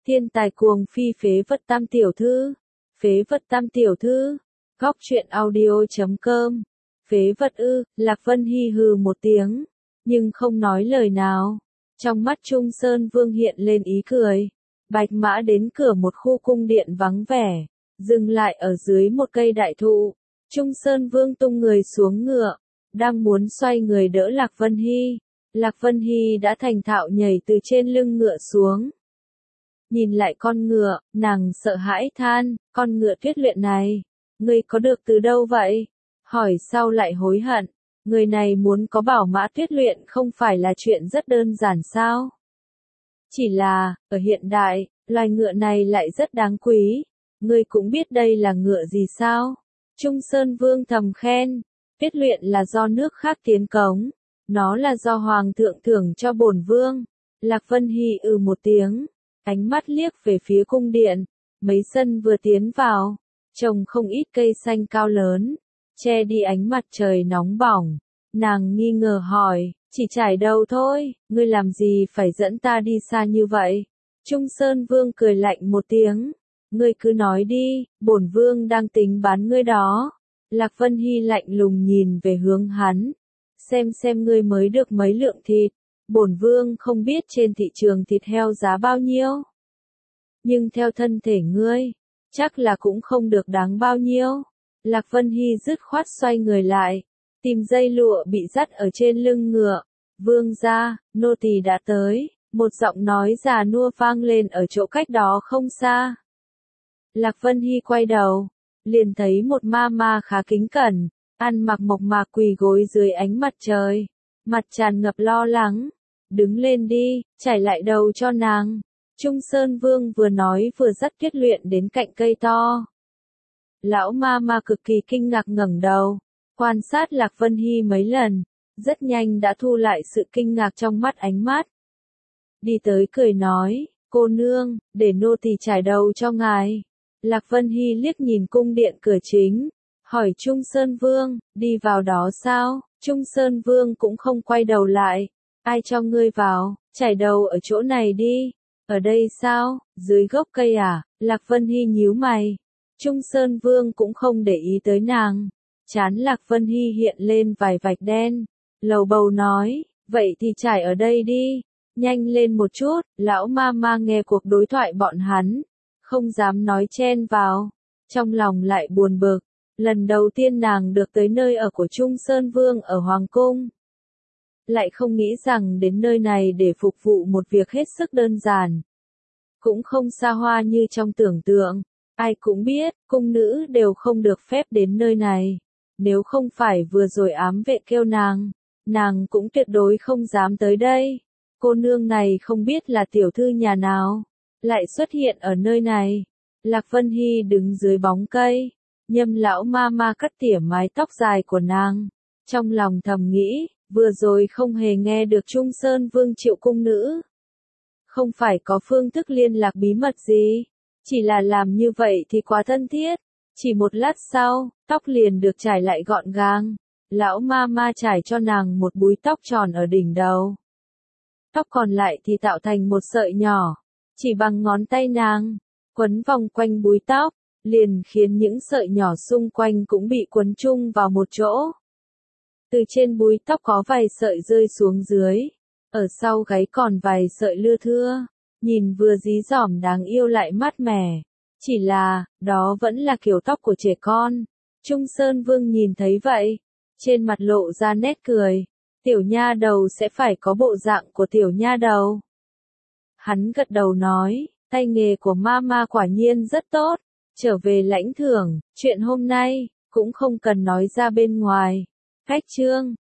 Thiên tài cuồng phi phế vật tam tiểu thư. Phế vật tam tiểu thư. Góc truyện audio.com. Phế vật ư, Lạc Vân Hy hừ một tiếng, nhưng không nói lời nào. Trong mắt Trung Sơn Vương hiện lên ý cười. Bạch mã đến cửa một khu cung điện vắng vẻ, dừng lại ở dưới một cây đại thụ. Trung Sơn Vương tung người xuống ngựa, đang muốn xoay người đỡ Lạc Vân Hy. Lạc Vân Hy đã thành thạo nhảy từ trên lưng ngựa xuống. Nhìn lại con ngựa, nàng sợ hãi than, con ngựa Tuyết Luyện này, ngươi có được từ đâu vậy? Hỏi sau lại hối hận, người này muốn có bảo mã Tuyết Luyện không phải là chuyện rất đơn giản sao? Chỉ là, ở hiện đại, loài ngựa này lại rất đáng quý, ngươi cũng biết đây là ngựa gì sao? Trung Sơn Vương thầm khen, Tuyết Luyện là do nước khác tiến cống, nó là do Hoàng thượng thưởng cho bổn vương. Lạc Vân Hy một tiếng, ánh mắt liếc về phía cung điện, mấy sân vừa tiến vào, trồng không ít cây xanh cao lớn, che đi ánh mặt trời nóng bỏng. Nàng nghi ngờ hỏi, chỉ trải đầu thôi, ngươi làm gì phải dẫn ta đi xa như vậy? Trung Sơn Vương cười lạnh một tiếng, ngươi cứ nói đi, bổn vương đang tính bán ngươi đó. Lạc Vân Hy lạnh lùng nhìn về hướng hắn, xem ngươi mới được mấy lượng thịt, bổn vương không biết trên thị trường thịt heo giá bao nhiêu. Nhưng theo thân thể ngươi, chắc là cũng không được đáng bao nhiêu. Lạc Vân Hy dứt khoát xoay người lại, tìm dây lụa bị dắt ở trên lưng ngựa. Vương gia, nô tỳ đã tới, một giọng nói già nua vang lên ở chỗ cách đó không xa. Lạc Vân Hy quay đầu, liền thấy một ma ma khá kính cẩn, ăn mặc mộc mạc quỳ gối dưới ánh mặt trời, mặt tràn ngập lo lắng. Đứng lên đi, trải lại đầu cho nàng. Trung Sơn Vương vừa nói vừa dắt Tuyết Luyện đến cạnh cây to. Lão ma ma cực kỳ kinh ngạc ngẩng đầu, quan sát Lạc Vân Hy mấy lần, rất nhanh đã thu lại sự kinh ngạc trong mắt ánh mắt. Đi tới cười nói, cô nương, để nô tỳ trải đầu cho ngài. Lạc Vân Hy liếc nhìn cung điện cửa chính, hỏi Trung Sơn Vương, đi vào đó sao? Trung Sơn Vương cũng không quay đầu lại, ai cho ngươi vào, trải đầu ở chỗ này đi. Ở đây sao, dưới gốc cây à? Lạc Vân Hy nhíu mày. Trung Sơn Vương cũng không để ý tới nàng. Trán Lạc Vân Hy hiện lên vài vạch đen, lầu bầu nói, vậy thì trải ở đây đi, nhanh lên một chút. Lão ma ma nghe cuộc đối thoại bọn hắn, không dám nói chen vào, trong lòng lại buồn bực. Lần đầu tiên nàng được tới nơi ở của Trung Sơn Vương ở Hoàng Cung, lại không nghĩ rằng đến nơi này để phục vụ một việc hết sức đơn giản, cũng không xa hoa như trong tưởng tượng. Ai cũng biết, cung nữ đều không được phép đến nơi này. Nếu không phải vừa rồi ám vệ kêu nàng cũng tuyệt đối không dám tới đây. Cô nương này không biết là tiểu thư nhà nào, lại xuất hiện ở nơi này. Lạc Vân Hy đứng dưới bóng cây, nhâm lão ma ma cắt tỉa mái tóc dài của nàng. Trong lòng thầm nghĩ, vừa rồi không hề nghe được Trung Sơn Vương triệu cung nữ. Không phải có phương thức liên lạc bí mật gì, chỉ là làm như vậy thì quá thân thiết. Chỉ một lát sau, tóc liền được trải lại gọn gàng. Lão ma ma trải cho nàng một búi tóc tròn ở đỉnh đầu. Tóc còn lại thì tạo thành một sợi nhỏ, chỉ bằng ngón tay nàng, quấn vòng quanh búi tóc, liền khiến những sợi nhỏ xung quanh cũng bị quấn chung vào một chỗ. Từ trên búi tóc có vài sợi rơi xuống dưới, ở sau gáy còn vài sợi lưa thưa, nhìn vừa dí dỏm đáng yêu lại mát mẻ. Chỉ là, đó vẫn là kiểu tóc của trẻ con. Trung Sơn Vương nhìn thấy vậy, trên mặt lộ ra nét cười. Tiểu nha đầu sẽ phải có bộ dạng của tiểu nha đầu. Hắn gật đầu nói, tay nghề của mama quả nhiên rất tốt. Trở về lãnh thưởng, chuyện hôm nay, cũng không cần nói ra bên ngoài. Khách trương,